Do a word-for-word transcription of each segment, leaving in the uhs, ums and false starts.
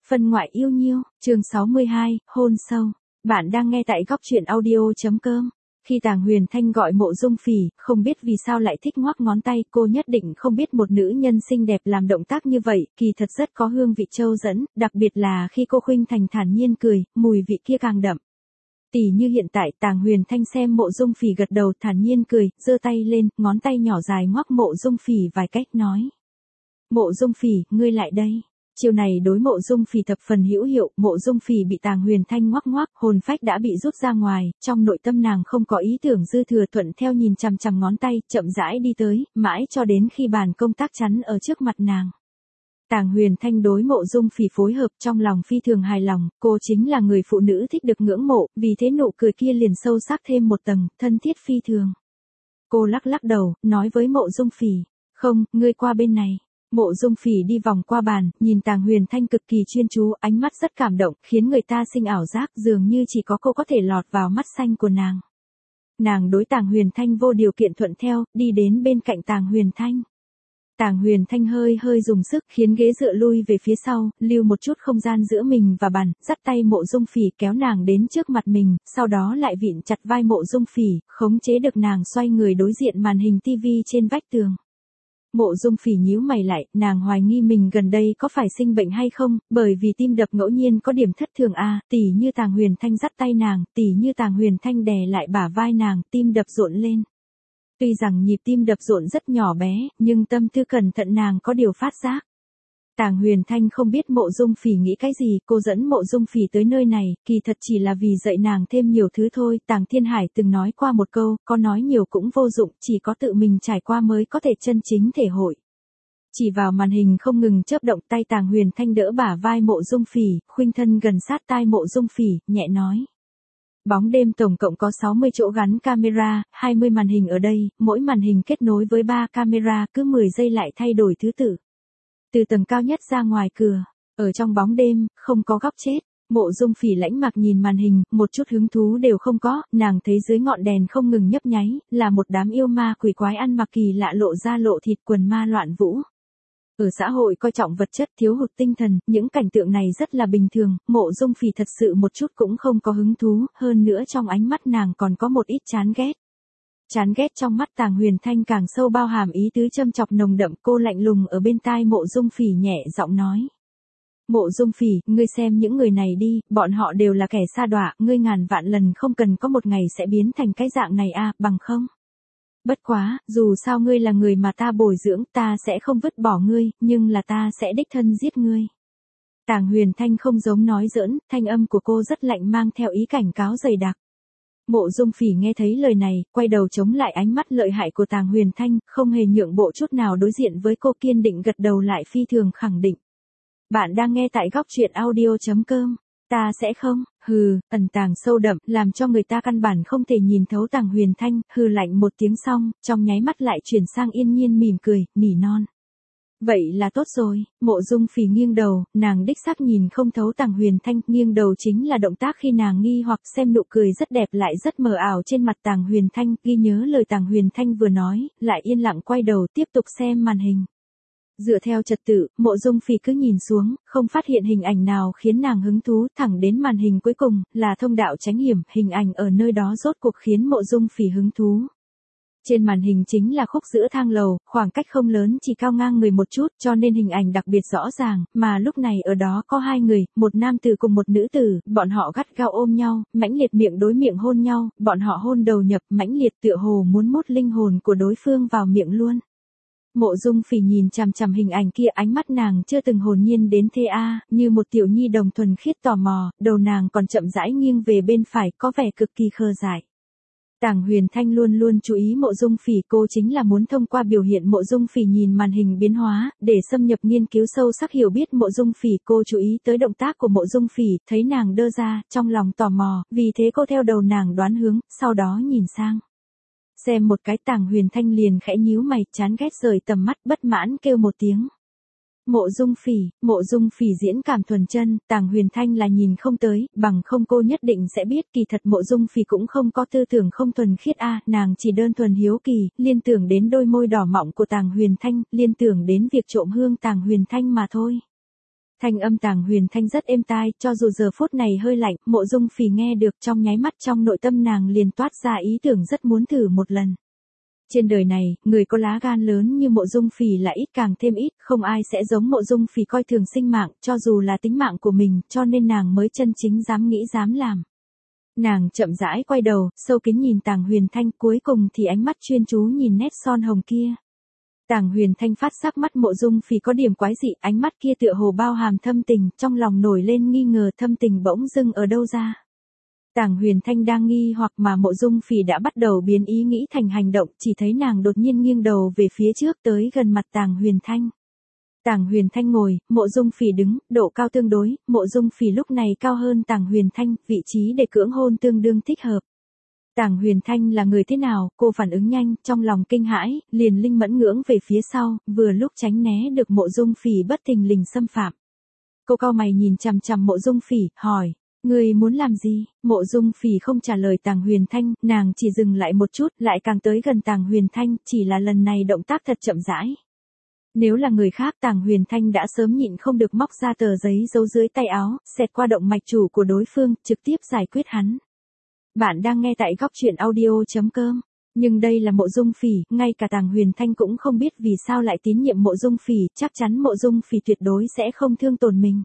Phân ngoại yêu nhiêu, chương sáu mươi hai, hôn sâu. Bạn đang nghe tại góc truyện audio.com. Khi Tàng Huyền Thanh gọi Mộ Dung Phỉ, không biết vì sao lại thích ngoắc ngón tay, cô nhất định không biết một nữ nhân xinh đẹp làm động tác như vậy, kỳ thật rất có hương vị trâu dẫn, đặc biệt là khi cô khuynh thành thản nhiên cười, mùi vị kia càng đậm. Tỉ như hiện tại, Tàng Huyền Thanh xem Mộ Dung Phỉ gật đầu thản nhiên cười, giơ tay lên, ngón tay nhỏ dài ngoắc Mộ Dung Phỉ vài cách nói. Mộ Dung Phỉ, ngươi lại đây. Chiều này đối Mộ Dung Phỉ thập phần hữu hiệu, Mộ Dung Phỉ bị Tàng Huyền Thanh ngoắc ngoắc, hồn phách đã bị rút ra ngoài, trong nội tâm nàng không có ý tưởng dư thừa, thuận theo nhìn chằm chằm ngón tay, chậm rãi đi tới, mãi cho đến khi bàn công tác chắn ở trước mặt nàng. Tàng Huyền Thanh đối Mộ Dung Phỉ phối hợp trong lòng phi thường hài lòng, cô chính là người phụ nữ thích được ngưỡng mộ, vì thế nụ cười kia liền sâu sắc thêm một tầng, thân thiết phi thường. Cô lắc lắc đầu, nói với Mộ Dung Phỉ, không, ngươi qua bên này. Mộ Dung Phỉ đi vòng qua bàn, nhìn Tàng Huyền Thanh cực kỳ chuyên chú, ánh mắt rất cảm động, khiến người ta sinh ảo giác dường như chỉ có cô có thể lọt vào mắt xanh của nàng. Nàng đối Tàng Huyền Thanh vô điều kiện thuận theo, đi đến bên cạnh Tàng Huyền Thanh. Tàng Huyền Thanh hơi hơi dùng sức, khiến ghế dựa lui về phía sau, lưu một chút không gian giữa mình và bàn, dắt tay Mộ Dung Phỉ kéo nàng đến trước mặt mình, sau đó lại vịn chặt vai Mộ Dung Phỉ, khống chế được nàng xoay người đối diện màn hình tivi trên vách tường. Mộ Dung Phỉ nhíu mày lại, nàng hoài nghi mình gần đây có phải sinh bệnh hay không, bởi vì tim đập ngẫu nhiên có điểm thất thường a, à, tỉ như Tàng Huyền Thanh dắt tay nàng, tỉ như Tàng Huyền Thanh đè lại bả vai nàng, tim đập rộn lên. Tuy rằng nhịp tim đập rộn rất nhỏ bé, nhưng tâm tư cẩn thận nàng có điều phát giác. Tàng Huyền Thanh không biết Mộ Dung Phỉ nghĩ cái gì, cô dẫn Mộ Dung Phỉ tới nơi này, kỳ thật chỉ là vì dạy nàng thêm nhiều thứ thôi. Tàng Thiên Hải từng nói qua một câu, có nói nhiều cũng vô dụng, chỉ có tự mình trải qua mới có thể chân chính thể hội. Chỉ vào màn hình không ngừng chớp động, tay Tàng Huyền Thanh đỡ bả vai Mộ Dung Phỉ, khuynh thân gần sát tai Mộ Dung Phỉ, nhẹ nói. Bóng đêm tổng cộng có sáu mươi chỗ gắn camera, hai mươi màn hình ở đây, mỗi màn hình kết nối với ba camera, cứ mười giây lại thay đổi thứ tự. Từ tầng cao nhất ra ngoài cửa, ở trong bóng đêm, không có góc chết. Mộ Dung Phỉ lãnh mặc nhìn màn hình, một chút hứng thú đều không có, nàng thấy dưới ngọn đèn không ngừng nhấp nháy, là một đám yêu ma quỷ quái ăn mặc kỳ lạ lộ ra lộ thịt quần ma loạn vũ. Ở xã hội coi trọng vật chất thiếu hụt tinh thần, những cảnh tượng này rất là bình thường, Mộ Dung Phỉ thật sự một chút cũng không có hứng thú, hơn nữa trong ánh mắt nàng còn có một ít chán ghét. Chán ghét trong mắt Tàng Huyền Thanh càng sâu bao hàm ý tứ châm chọc nồng đậm, cô lạnh lùng ở bên tai Mộ Dung Phỉ nhẹ giọng nói. Mộ Dung Phỉ, ngươi xem những người này đi, bọn họ đều là kẻ sa đọa, ngươi ngàn vạn lần không cần có một ngày sẽ biến thành cái dạng này a, bằng không. Bất quá, dù sao ngươi là người mà ta bồi dưỡng, ta sẽ không vứt bỏ ngươi, nhưng là ta sẽ đích thân giết ngươi. Tàng Huyền Thanh không giống nói giỡn, thanh âm của cô rất lạnh mang theo ý cảnh cáo dày đặc. Mộ Dung Phỉ nghe thấy lời này, quay đầu chống lại ánh mắt lợi hại của Tàng Huyền Thanh, không hề nhượng bộ chút nào đối diện với cô, kiên định gật đầu lại phi thường khẳng định. Bạn đang nghe tại góc truyện audio.com. Ta sẽ không, hừ, ẩn tàng sâu đậm, làm cho người ta căn bản không thể nhìn thấu Tàng Huyền Thanh, hừ lạnh một tiếng xong, trong nháy mắt lại chuyển sang yên nhiên mỉm cười, nỉ non. Vậy là tốt rồi. Mộ Dung Phỉ nghiêng đầu, nàng đích xác nhìn không thấu Tàng Huyền Thanh, nghiêng đầu chính là động tác khi nàng nghi hoặc xem nụ cười rất đẹp lại rất mờ ảo trên mặt Tàng Huyền Thanh, ghi nhớ lời Tàng Huyền Thanh vừa nói, lại yên lặng quay đầu tiếp tục xem màn hình. Dựa theo trật tự, Mộ Dung Phỉ cứ nhìn xuống, không phát hiện hình ảnh nào khiến nàng hứng thú, thẳng đến màn hình cuối cùng, là thông đạo tránh hiểm, hình ảnh ở nơi đó rốt cuộc khiến Mộ Dung Phỉ hứng thú. Trên màn hình chính là khúc giữa thang lầu, khoảng cách không lớn chỉ cao ngang người một chút, cho nên hình ảnh đặc biệt rõ ràng, mà lúc này ở đó có hai người, một nam tử cùng một nữ tử, bọn họ gắt gao ôm nhau, mãnh liệt miệng đối miệng hôn nhau, bọn họ hôn đầu nhập, mãnh liệt tựa hồ muốn mút linh hồn của đối phương vào miệng luôn. Mộ Dung Phỉ nhìn chằm chằm hình ảnh kia, ánh mắt nàng chưa từng hồn nhiên đến thế a, như một tiểu nhi đồng thuần khiết tò mò, đầu nàng còn chậm rãi nghiêng về bên phải, có vẻ cực kỳ khờ dại. Tàng Huyền Thanh luôn luôn chú ý Mộ Dung Phỉ, cô chính là muốn thông qua biểu hiện Mộ Dung Phỉ nhìn màn hình biến hóa, để xâm nhập nghiên cứu sâu sắc hiểu biết Mộ Dung Phỉ, cô chú ý tới động tác của Mộ Dung Phỉ, thấy nàng đơ ra, trong lòng tò mò, vì thế cô theo đầu nàng đoán hướng, sau đó nhìn sang. Xem một cái Tàng Huyền Thanh liền khẽ nhíu mày, chán ghét rời tầm mắt, bất mãn kêu một tiếng. Mộ Dung Phỉ, Mộ Dung Phỉ diễn cảm thuần chân, Tàng Huyền Thanh là nhìn không tới, bằng không cô nhất định sẽ biết, kỳ thật Mộ Dung Phỉ cũng không có tư tưởng không thuần khiết a, nàng chỉ đơn thuần hiếu kỳ, liên tưởng đến đôi môi đỏ mọng của Tàng Huyền Thanh, liên tưởng đến việc trộm hương Tàng Huyền Thanh mà thôi. Thanh âm Tàng Huyền Thanh rất êm tai, cho dù giờ phút này hơi lạnh, Mộ Dung Phỉ nghe được trong nháy mắt trong nội tâm nàng liền toát ra ý tưởng rất muốn thử một lần. Trên đời này, người có lá gan lớn như Mộ Dung Phỉ là ít càng thêm ít, không ai sẽ giống Mộ Dung Phỉ coi thường sinh mạng, cho dù là tính mạng của mình, cho nên nàng mới chân chính dám nghĩ dám làm. Nàng chậm rãi quay đầu, sâu kín nhìn Tàng Huyền Thanh, cuối cùng thì ánh mắt chuyên chú nhìn nét son hồng kia. Tàng Huyền Thanh phát giác mắt Mộ Dung Phỉ có điểm quái dị, ánh mắt kia tựa hồ bao hàm thâm tình, trong lòng nổi lên nghi ngờ thâm tình bỗng dưng ở đâu ra. Tàng Huyền Thanh đang nghi hoặc mà Mộ Dung Phỉ đã bắt đầu biến ý nghĩ thành hành động, chỉ thấy nàng đột nhiên nghiêng đầu về phía trước tới gần mặt Tàng Huyền Thanh. Tàng Huyền Thanh ngồi, Mộ Dung Phỉ đứng, độ cao tương đối, Mộ Dung Phỉ lúc này cao hơn Tàng Huyền Thanh, vị trí để cưỡng hôn tương đương thích hợp. Tàng Huyền Thanh là người thế nào, cô phản ứng nhanh, trong lòng kinh hãi, liền linh mẫn ngưỡng về phía sau, vừa lúc tránh né được Mộ Dung Phỉ bất thình lình xâm phạm. Cô cau mày nhìn chằm chằm Mộ Dung Phỉ, hỏi, người muốn làm gì? Mộ Dung Phỉ không trả lời Tàng Huyền Thanh, nàng chỉ dừng lại một chút, lại càng tới gần Tàng Huyền Thanh, chỉ là lần này động tác thật chậm rãi. Nếu là người khác Tàng Huyền Thanh đã sớm nhịn không được móc ra tờ giấy giấu dưới tay áo, xẹt qua động mạch chủ của đối phương, trực tiếp giải quyết hắn. Bạn đang nghe tại góc truyện audio chấm com. Nhưng đây là Mộ Dung Phỉ, ngay cả Tàng Huyền Thanh cũng không biết vì sao lại tín nhiệm Mộ Dung Phỉ, chắc chắn Mộ Dung Phỉ tuyệt đối sẽ không thương tổn mình.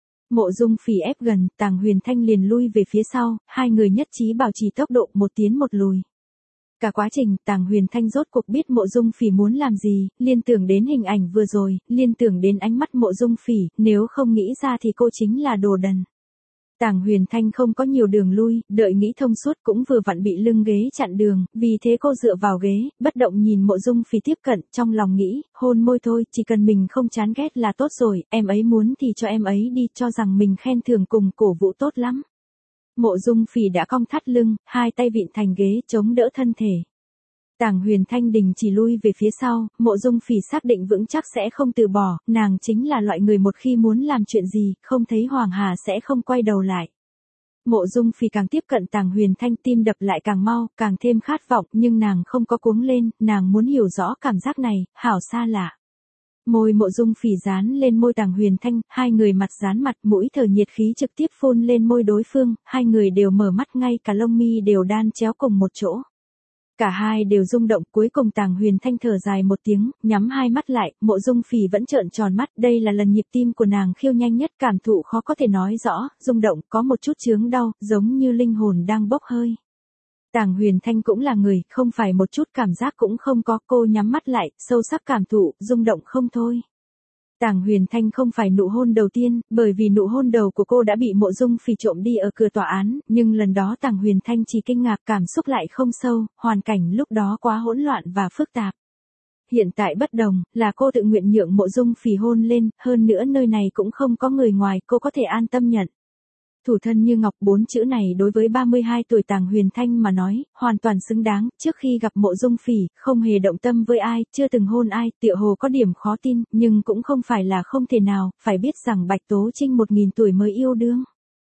Mộ Dung Phỉ ép gần, Tàng Huyền Thanh liền lui về phía sau, hai người nhất trí bảo trì tốc độ một tiến một lùi. Cả quá trình, Tàng Huyền Thanh rốt cuộc biết Mộ Dung Phỉ muốn làm gì, liên tưởng đến hình ảnh vừa rồi, liên tưởng đến ánh mắt Mộ Dung Phỉ, nếu không nghĩ ra thì cô chính là đồ đần. Tàng Huyền Thanh không có nhiều đường lui, đợi nghĩ thông suốt cũng vừa vặn bị lưng ghế chặn đường, vì thế cô dựa vào ghế, bất động nhìn Mộ Dung Phỉ tiếp cận, trong lòng nghĩ, hôn môi thôi, chỉ cần mình không chán ghét là tốt rồi, em ấy muốn thì cho em ấy đi, cho rằng mình khen thưởng cùng cổ vũ tốt lắm. Mộ Dung Phỉ đã cong thắt lưng, hai tay vịn thành ghế chống đỡ thân thể. Tàng Huyền Thanh đình chỉ lui về phía sau, Mộ Dung Phỉ xác định vững chắc sẽ không từ bỏ, nàng chính là loại người một khi muốn làm chuyện gì, không thấy Hoàng Hà sẽ không quay đầu lại. Mộ Dung Phỉ càng tiếp cận Tàng Huyền Thanh tim đập lại càng mau, càng thêm khát vọng, nhưng nàng không có cuống lên, nàng muốn hiểu rõ cảm giác này, hảo xa lạ. Môi Mộ Dung Phỉ dán lên môi Tàng Huyền Thanh, hai người mặt dán mặt, mũi thở nhiệt khí trực tiếp phun lên môi đối phương, hai người đều mở mắt, ngay cả lông mi đều đan chéo cùng một chỗ. Cả hai đều rung động, cuối cùng Tàng Huyền Thanh thở dài một tiếng, nhắm hai mắt lại, Mộ Dung Phỉ vẫn trợn tròn mắt, đây là lần nhịp tim của nàng khiêu nhanh nhất, cảm thụ khó có thể nói rõ, rung động, có một chút chướng đau, giống như linh hồn đang bốc hơi. Tàng Huyền Thanh cũng là người, không phải một chút cảm giác cũng không có, cô nhắm mắt lại, sâu sắc cảm thụ, rung động không thôi. Tàng Huyền Thanh không phải nụ hôn đầu tiên, bởi vì nụ hôn đầu của cô đã bị Mộ Dung Phỉ trộm đi ở cửa tòa án, nhưng lần đó Tàng Huyền Thanh chỉ kinh ngạc, cảm xúc lại không sâu, hoàn cảnh lúc đó quá hỗn loạn và phức tạp. Hiện tại bất đồng, là cô tự nguyện nhượng Mộ Dung Phỉ hôn lên, hơn nữa nơi này cũng không có người ngoài, cô có thể an tâm nhận. Thủ thân như ngọc, bốn chữ này đối với ba mươi hai tuổi Tàng Huyền Thanh mà nói, hoàn toàn xứng đáng, trước khi gặp Mộ Dung Phỉ, không hề động tâm với ai, chưa từng hôn ai, tựa hồ có điểm khó tin, nhưng cũng không phải là không thể nào, phải biết rằng Bạch Tố Trinh một nghìn tuổi mới yêu đương.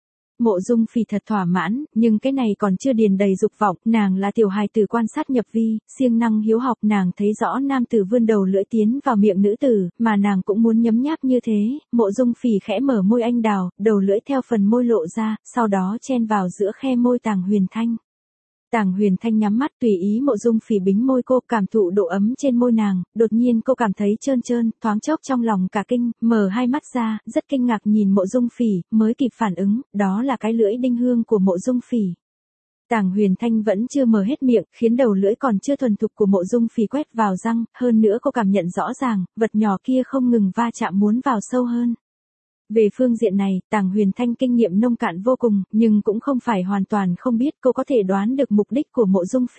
Mộ Dung Phỉ thật thỏa mãn, nhưng cái này còn chưa điền đầy dục vọng, nàng là tiểu hài tử quan sát nhập vi, siêng năng hiếu học, nàng thấy rõ nam tử vươn đầu lưỡi tiến vào miệng nữ tử, mà nàng cũng muốn nhấm nháp như thế. Mộ Dung Phỉ khẽ mở môi anh đào, đầu lưỡi theo phần môi lộ ra, sau đó chen vào giữa khe môi Tàng Huyền Thanh. Tàng Huyền Thanh nhắm mắt tùy ý Mộ Dung Phỉ bính môi cô, cảm thụ độ ấm trên môi nàng, đột nhiên cô cảm thấy trơn trơn, thoáng chốc trong lòng cả kinh, mở hai mắt ra, rất kinh ngạc nhìn Mộ Dung Phỉ, mới kịp phản ứng, đó là cái lưỡi đinh hương của Mộ Dung Phỉ. Tàng Huyền Thanh vẫn chưa mở hết miệng, khiến đầu lưỡi còn chưa thuần thục của Mộ Dung Phỉ quét vào răng, hơn nữa cô cảm nhận rõ ràng, vật nhỏ kia không ngừng va chạm muốn vào sâu hơn. Về phương diện này, Tàng Huyền Thanh kinh nghiệm nông cạn vô cùng, nhưng cũng không phải hoàn toàn không biết, cô có thể đoán được mục đích của Mộ Dung Phỉ.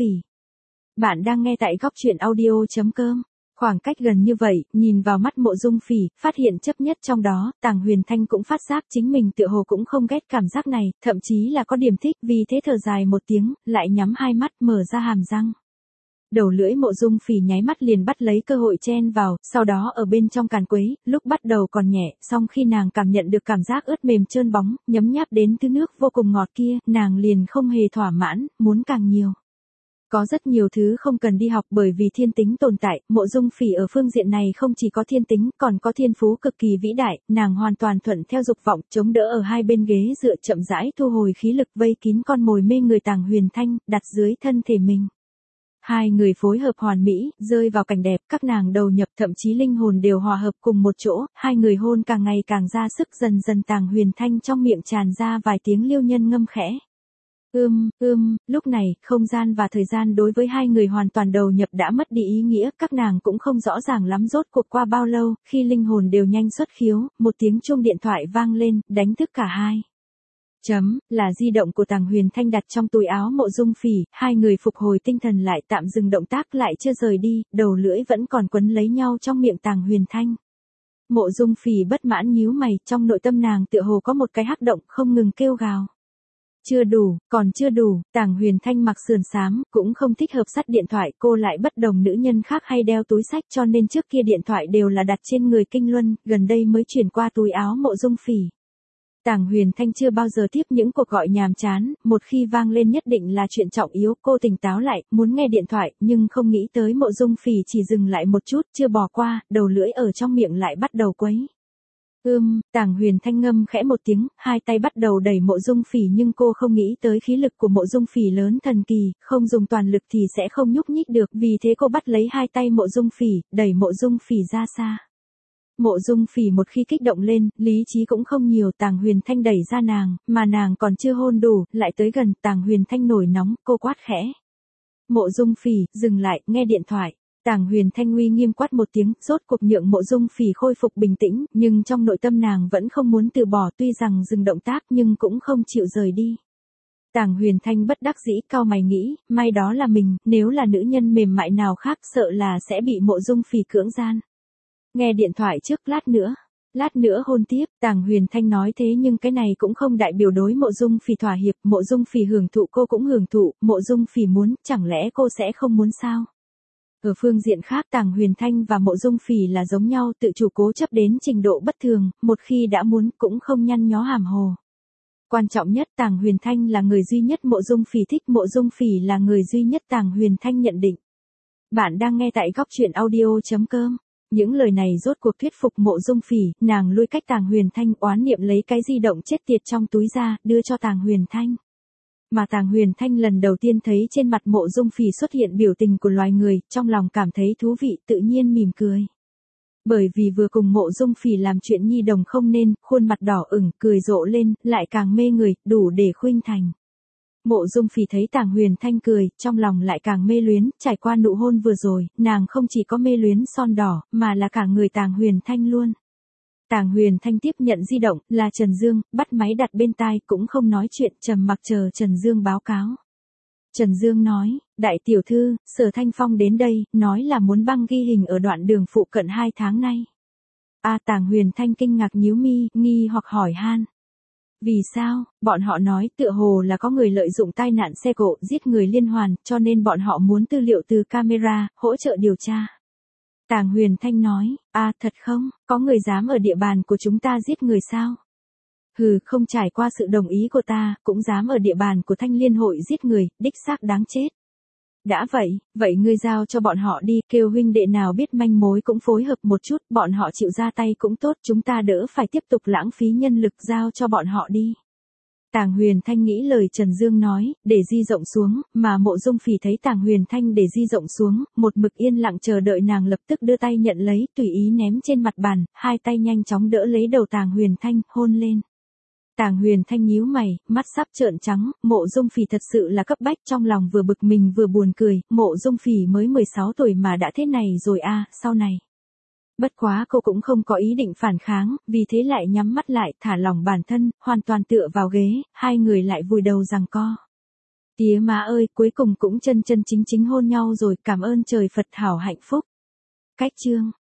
Bạn đang nghe tại góc truyện audio chấm com. Khoảng cách gần như vậy, nhìn vào mắt Mộ Dung Phỉ, phát hiện chấp nhất trong đó, Tàng Huyền Thanh cũng phát giác chính mình tựa hồ cũng không ghét cảm giác này, thậm chí là có điểm thích, vì thế thở dài một tiếng, lại nhắm hai mắt, mở ra hàm răng. Đầu lưỡi Mộ Dung Phỉ nháy mắt liền bắt lấy cơ hội chen vào, sau đó ở bên trong càn quấy, lúc bắt đầu còn nhẹ, song khi nàng cảm nhận được cảm giác ướt mềm trơn bóng, nhấm nháp đến thứ nước vô cùng ngọt kia, nàng liền không hề thỏa mãn, muốn càng nhiều. Có rất nhiều thứ không cần đi học bởi vì thiên tính tồn tại, Mộ Dung Phỉ ở phương diện này không chỉ có thiên tính, còn có thiên phú cực kỳ vĩ đại, nàng hoàn toàn thuận theo dục vọng, chống đỡ ở hai bên ghế dựa chậm rãi thu hồi khí lực vây kín con mồi mê người Tàng Huyền Thanh, đặt dưới thân thể mình. Hai người phối hợp hoàn mỹ, rơi vào cảnh đẹp, các nàng đầu nhập thậm chí linh hồn đều hòa hợp cùng một chỗ, hai người hôn càng ngày càng ra sức dần dần Tàng Huyền Thanh trong miệng tràn ra vài tiếng liêu nhân ngâm khẽ. Ưm, ưm, lúc này, không gian và thời gian đối với hai người hoàn toàn đầu nhập đã mất đi ý nghĩa, các nàng cũng không rõ ràng lắm rốt cuộc qua bao lâu, khi linh hồn đều nhanh xuất khiếu, một tiếng chuông điện thoại vang lên, đánh thức cả hai. Chấm, là di động của Tàng Huyền Thanh đặt trong túi áo Mộ Dung Phỉ, hai người phục hồi tinh thần lại tạm dừng động tác lại chưa rời đi, đầu lưỡi vẫn còn quấn lấy nhau trong miệng Tàng Huyền Thanh. Mộ Dung Phỉ bất mãn nhíu mày, trong nội tâm nàng tựa hồ có một cái hắc động không ngừng kêu gào. Chưa đủ, còn chưa đủ, Tàng Huyền Thanh mặc sườn xám, cũng không thích hợp sắt điện thoại, cô lại bất đồng nữ nhân khác hay đeo túi sách cho nên trước kia điện thoại đều là đặt trên người Kinh Luân, gần đây mới chuyển qua túi áo Mộ Dung Phỉ. Tàng Huyền Thanh chưa bao giờ tiếp những cuộc gọi nhàm chán, một khi vang lên nhất định là chuyện trọng yếu, cô tỉnh táo lại, muốn nghe điện thoại, nhưng không nghĩ tới Mộ Dung Phỉ chỉ dừng lại một chút, chưa bỏ qua, đầu lưỡi ở trong miệng lại bắt đầu quấy. Ưm, Tàng Huyền Thanh ngâm khẽ một tiếng, hai tay bắt đầu đẩy Mộ Dung Phỉ nhưng cô không nghĩ tới khí lực của Mộ Dung Phỉ lớn thần kỳ, không dùng toàn lực thì sẽ không nhúc nhích được, vì thế cô bắt lấy hai tay Mộ Dung Phỉ, đẩy Mộ Dung Phỉ ra xa. Mộ Dung Phỉ một khi kích động lên, lý trí cũng không nhiều, Tàng Huyền Thanh đẩy ra nàng, mà nàng còn chưa hôn đủ, lại tới gần, Tàng Huyền Thanh nổi nóng, cô quát khẽ. Mộ Dung Phỉ, dừng lại, nghe điện thoại. Tàng Huyền Thanh uy nghiêm quát một tiếng, rốt cuộc nhượng Mộ Dung Phỉ khôi phục bình tĩnh, nhưng trong nội tâm nàng vẫn không muốn từ bỏ, tuy rằng dừng động tác nhưng cũng không chịu rời đi. Tàng Huyền Thanh bất đắc dĩ cau mày nghĩ, may đó là mình, nếu là nữ nhân mềm mại nào khác sợ là sẽ bị Mộ Dung Phỉ cưỡng gian. Nghe điện thoại trước, lát nữa. Lát nữa hôn tiếp, Tàng Huyền Thanh nói thế nhưng cái này cũng không đại biểu đối Mộ Dung Phỉ thỏa hiệp, Mộ Dung Phỉ hưởng thụ cô cũng hưởng thụ, Mộ Dung Phỉ muốn, chẳng lẽ cô sẽ không muốn sao? Ở phương diện khác Tàng Huyền Thanh và Mộ Dung Phỉ là giống nhau, tự chủ cố chấp đến trình độ bất thường, một khi đã muốn cũng không nhăn nhó hàm hồ. Quan trọng nhất Tàng Huyền Thanh là người duy nhất Mộ Dung Phỉ thích, Mộ Dung Phỉ là người duy nhất Tàng Huyền Thanh nhận định. Bạn đang nghe tại góc truyện audio chấm com. Những lời này rốt cuộc thuyết phục Mộ Dung Phỉ, nàng lui cách Tàng Huyền Thanh, oán niệm lấy cái di động chết tiệt trong túi ra, đưa cho Tàng Huyền Thanh. Mà Tàng Huyền Thanh lần đầu tiên thấy trên mặt Mộ Dung Phỉ xuất hiện biểu tình của loài người, trong lòng cảm thấy thú vị, tự nhiên mỉm cười. Bởi vì vừa cùng Mộ Dung Phỉ làm chuyện nhi đồng không nên, khuôn mặt đỏ ửng, cười rộ lên, lại càng mê người, đủ để khuynh thành. Mộ Dung Phỉ thấy Tàng Huyền Thanh cười, trong lòng lại càng mê luyến, trải qua nụ hôn vừa rồi, nàng không chỉ có mê luyến son đỏ, mà là cả người Tàng Huyền Thanh luôn. Tàng Huyền Thanh tiếp nhận di động, là Trần Dương, bắt máy đặt bên tai, cũng không nói chuyện, trầm mặc chờ Trần Dương báo cáo. Trần Dương nói, đại tiểu thư, Sở Thanh Phong đến đây, nói là muốn băng ghi hình ở đoạn đường phụ cận hai tháng nay. A à, Tàng Huyền Thanh kinh ngạc nhíu mi, nghi hoặc hỏi han. Vì sao, bọn họ nói tựa hồ là có người lợi dụng tai nạn xe cộ giết người liên hoàn, cho nên bọn họ muốn tư liệu từ camera, hỗ trợ điều tra. Tàng Huyền Thanh nói, à thật không, có người dám ở địa bàn của chúng ta giết người sao? Hừ, không trải qua sự đồng ý của ta, cũng dám ở địa bàn của Thanh Liên hội giết người, đích xác đáng chết. Đã vậy, vậy ngươi giao cho bọn họ đi, kêu huynh đệ nào biết manh mối cũng phối hợp một chút, bọn họ chịu ra tay cũng tốt, chúng ta đỡ phải tiếp tục lãng phí nhân lực, giao cho bọn họ đi. Tàng Huyền Thanh nghĩ lời Trần Dương nói, để di rộng xuống, mà Mộ Dung Phỉ thấy Tàng Huyền Thanh để di rộng xuống, một mực yên lặng chờ đợi nàng lập tức đưa tay nhận lấy, tùy ý ném trên mặt bàn, hai tay nhanh chóng đỡ lấy đầu Tàng Huyền Thanh, hôn lên. Tàng Huyền Thanh nhíu mày, mắt sắp trợn trắng, Mộ Dung Phỉ thật sự là cấp bách, trong lòng vừa bực mình vừa buồn cười, Mộ Dung Phỉ mới mười sáu tuổi mà đã thế này rồi a, à, sau này. Bất quá cô cũng không có ý định phản kháng, vì thế lại nhắm mắt lại, thả lỏng bản thân, hoàn toàn tựa vào ghế, hai người lại vùi đầu giằng co. Tía má ơi, cuối cùng cũng chân chân chính chính hôn nhau rồi, cảm ơn trời Phật hảo hạnh phúc. Cách chương